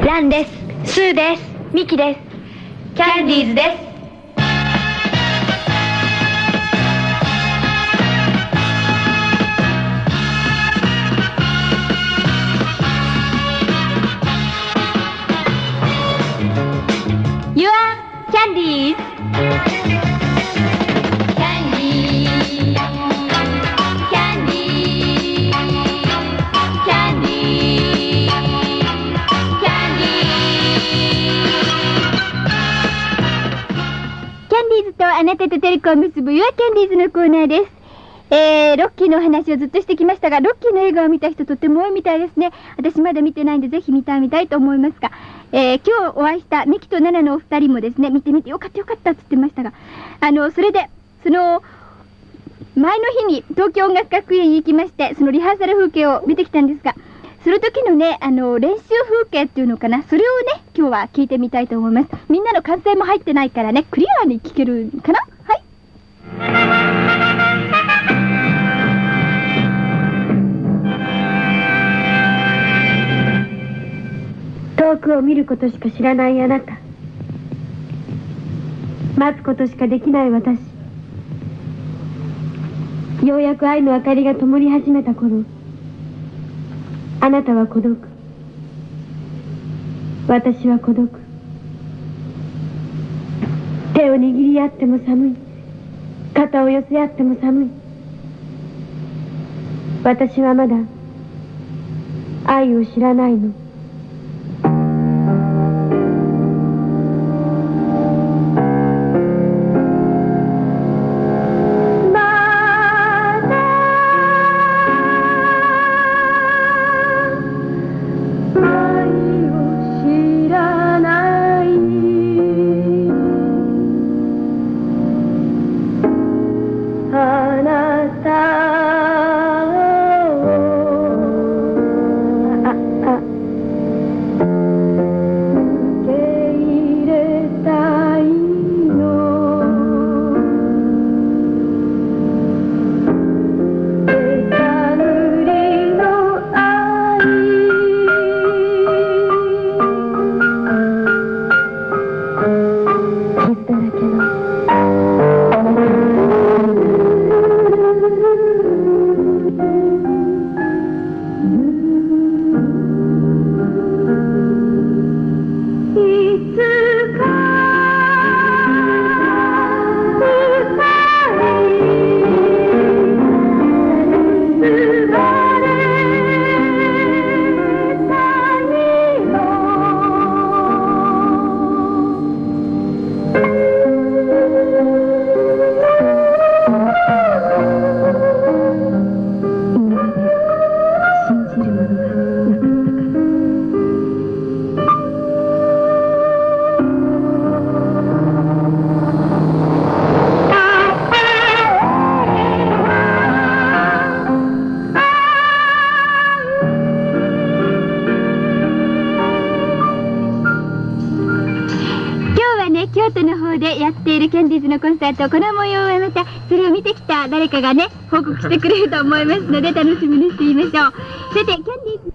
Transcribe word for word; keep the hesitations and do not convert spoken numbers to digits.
ランです。スーです。ミキです。キャンディーズです。You are Candies. Candy, Candy, Candy, Candy. キャンディーズとあなたとテレコを結ぶ You are Candies のコーナーです。えー、ロッキーのお話をずっとしてきましたが、ロッキーの映画を見た人とっても多いみたいですね。私まだ見てないんでぜひ見たいみたいと思いますが、えー、今日お会いしたミキとナナのお二人もですね、見てみてよかったよかったって言ってましたが、あの、それで、その、前の日に東京音楽学園に行きまして、そのリハーサル風景を見てきたんですが、その時のね、あの、練習風景っていうのかな、それをね、今日は聞いてみたいと思います。みんなの歓声も入ってないからね、クリアに聞けるかな？はい。遠くを見ることしか知らないあなた、待つことしかできない私、ようやく愛の明かりが灯り始めた頃、あなたは孤独、私は孤独。手を握り合っても寒い、肩を寄せ合っても寒い。私はまだ愛を知らないの。京都の方でやっているキャンディーズのコンサート、この模様はまたそれを見てきた誰かがね報告してくれると思いますので楽しみにしていましょう。さてキャンディーズ